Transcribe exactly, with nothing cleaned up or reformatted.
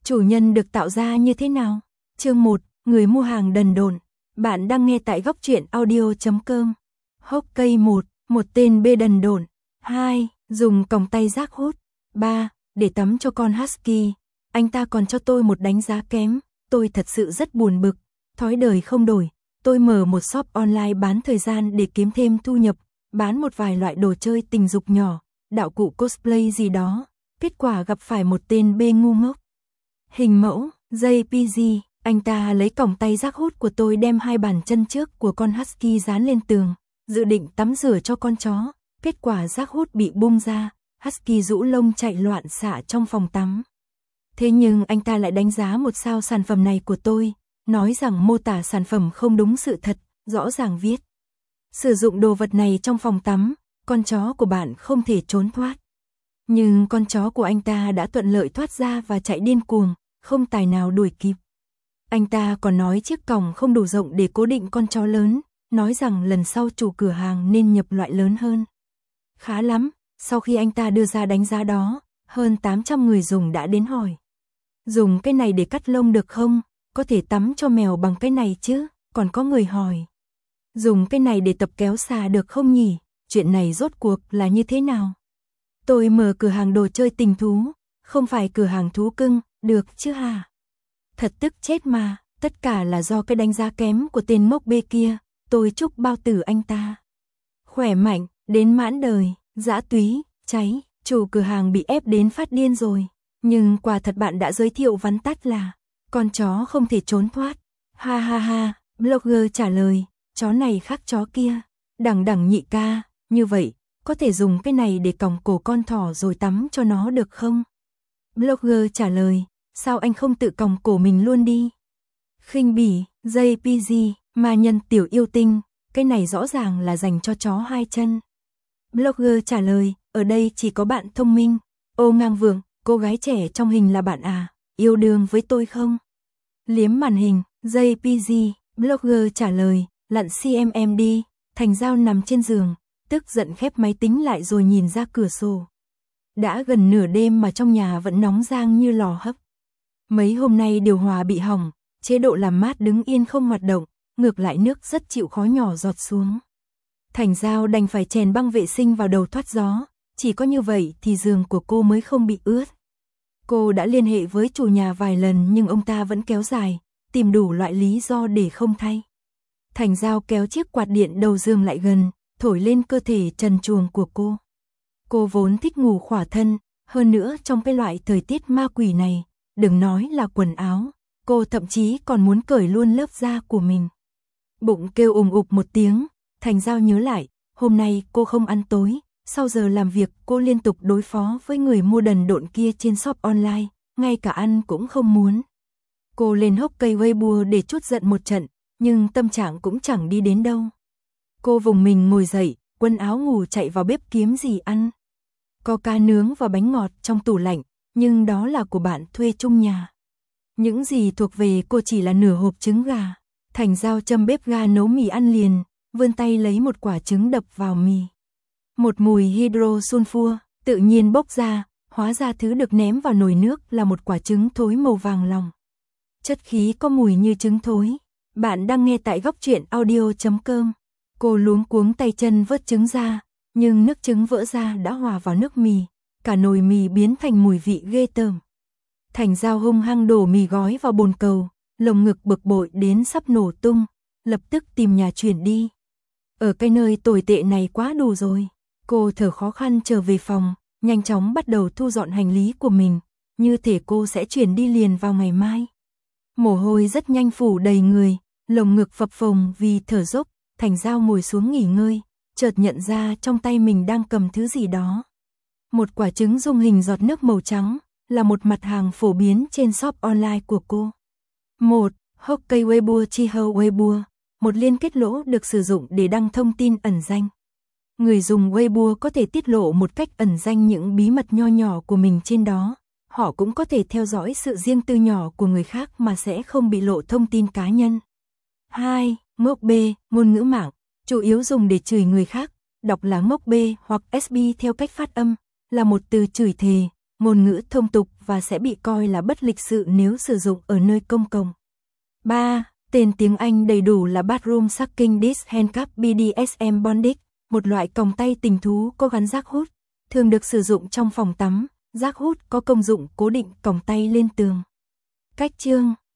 Chủ nhân được tạo ra như thế nào? Chương một, người mua hàng đần độn. Bạn đang nghe tại góc truyện audio chấm com. Hokkey một, một tên bê đần độn. hai, dùng còng tay rác hút. ba, để tắm cho con husky. Anh ta còn cho tôi một đánh giá kém, tôi thật sự rất buồn bực. Thói đời không đổi, tôi mở một shop online bán thời gian để kiếm thêm thu nhập, bán một vài loại đồ chơi tình dục nhỏ, đạo cụ cosplay gì đó. Kết quả gặp phải một tên bê ngu ngốc. Hình mẫu, jê pê giê, anh ta lấy còng tay rác hút của tôi đem hai bàn chân trước của con husky dán lên tường, dự định tắm rửa cho con chó. Kết quả rác hút bị bung ra, husky rũ lông chạy loạn xạ trong phòng tắm. Thế nhưng anh ta lại đánh giá một sao sản phẩm này của tôi, nói rằng mô tả sản phẩm không đúng sự thật, rõ ràng viết: sử dụng đồ vật này trong phòng tắm, con chó của bạn không thể trốn thoát. Nhưng con chó của anh ta đã thuận lợi thoát ra và chạy điên cuồng, không tài nào đuổi kịp. Anh ta còn nói chiếc còng không đủ rộng để cố định con chó lớn, nói rằng lần sau chủ cửa hàng nên nhập loại lớn hơn. Khá lắm, sau khi anh ta đưa ra đánh giá đó, hơn tám trăm người dùng đã đến hỏi: dùng cái này để cắt lông được không? Có thể tắm cho mèo bằng cái này chứ? Còn có người hỏi: dùng cái này để tập kéo xà được không nhỉ? Chuyện này rốt cuộc là như thế nào? Tôi mở cửa hàng đồ chơi tình thú, không phải cửa hàng thú cưng, được chứ hả? Thật tức chết mà, tất cả là do cái đánh giá kém của tên ngốc bê kia, tôi chúc bao tử anh ta khỏe mạnh, đến mãn đời, dã túy, cháy, chủ cửa hàng bị ép đến phát điên rồi. Nhưng quả thật bạn đã giới thiệu vắn tắt là con chó không thể trốn thoát. Ha ha ha, blogger trả lời, chó này khác chó kia. Đẳng đẳng nhị ca, như vậy, có thể dùng cái này để còng cổ con thỏ rồi tắm cho nó được không? Blogger trả lời, sao anh không tự còng cổ mình luôn đi? Khinh bỉ, jê pê giê, ma nhân tiểu yêu tinh, cái này rõ ràng là dành cho chó hai chân. Blogger trả lời, ở đây chỉ có bạn thông minh. Ô ngang vượng, cô gái trẻ trong hình là bạn à, yêu đương với tôi không? Liếm màn hình, jê pê giê, blogger trả lời, lặn xê em em đi. Thành Giao nằm trên giường, tức giận khép máy tính lại rồi nhìn ra cửa sổ. Đã gần nửa đêm mà trong nhà vẫn nóng rang như lò hấp. Mấy hôm nay điều hòa bị hỏng, chế độ làm mát đứng yên không hoạt động, ngược lại nước rất chịu khó nhỏ giọt xuống. Thành Giao đành phải chèn băng vệ sinh vào đầu thoát gió, chỉ có như vậy thì giường của cô mới không bị ướt. Cô đã liên hệ với chủ nhà vài lần nhưng ông ta vẫn kéo dài, tìm đủ loại lý do để không thay. Thành Giao kéo chiếc quạt điện đầu giường lại gần, thổi lên cơ thể trần truồng của cô. Cô vốn thích ngủ khỏa thân, hơn nữa trong cái loại thời tiết ma quỷ này, đừng nói là quần áo, cô thậm chí còn muốn cởi luôn lớp da của mình. Bụng kêu ùng ục một tiếng, Thành Giao nhớ lại, hôm nay cô không ăn tối, sau giờ làm việc cô liên tục đối phó với người mua đần độn kia trên shop online, ngay cả ăn cũng không muốn. Cô lên Hokkey Weibo để trút giận một trận, nhưng tâm trạng cũng chẳng đi đến đâu. Cô vùng mình ngồi dậy, quần áo ngủ chạy vào bếp kiếm gì ăn. Có cá nướng và bánh ngọt trong tủ lạnh, nhưng đó là của bạn thuê chung nhà. Những gì thuộc về cô chỉ là nửa hộp trứng gà. Thành Giao châm bếp ga nấu mì ăn liền, vươn tay lấy một quả trứng đập vào mì. Một mùi hydrosulfur tự nhiên bốc ra, hóa ra thứ được ném vào nồi nước là một quả trứng thối màu vàng lòng. Chất khí có mùi như trứng thối. Bạn đang nghe tại góc truyện audio chấm com. Cô luống cuống tay chân vớt trứng ra, nhưng nước trứng vỡ ra đã hòa vào nước mì, cả nồi mì biến thành mùi vị ghê tởm. Thành Giao hung hăng đổ mì gói vào bồn cầu, lồng ngực bực bội đến sắp nổ tung, lập tức tìm nhà chuyển đi. Ở cái nơi tồi tệ này quá đủ rồi. Cô thở khó khăn trở về phòng, nhanh chóng bắt đầu thu dọn hành lý của mình, như thể cô sẽ chuyển đi liền vào ngày mai. Mồ hôi rất nhanh phủ đầy người, lồng ngực phập phồng vì thở dốc. Thành Giao ngồi xuống nghỉ ngơi, chợt nhận ra trong tay mình đang cầm thứ gì đó. Một quả trứng dung hình giọt nước màu trắng, là một mặt hàng phổ biến trên shop online của cô. một. Hokkey Weibo Chiho Weibo, một liên kết lỗ được sử dụng để đăng thông tin ẩn danh. Người dùng Weibo có thể tiết lộ một cách ẩn danh những bí mật nho nhỏ của mình trên đó. Họ cũng có thể theo dõi sự riêng tư nhỏ của người khác mà sẽ không bị lộ thông tin cá nhân. hai. Ngốc bê, ngôn ngữ mạng, chủ yếu dùng để chửi người khác, đọc là ngốc bê hoặc ét bê theo cách phát âm, là một từ chửi thề, ngôn ngữ thông tục và sẽ bị coi là bất lịch sự nếu sử dụng ở nơi công cộng. ba. Tên tiếng Anh đầy đủ là Bathroom Sucking Dish Handcuff B D S M Bondage, một loại còng tay tình thú có gắn rác hút, thường được sử dụng trong phòng tắm. Rác hút có công dụng cố định còng tay lên tường. Cách chương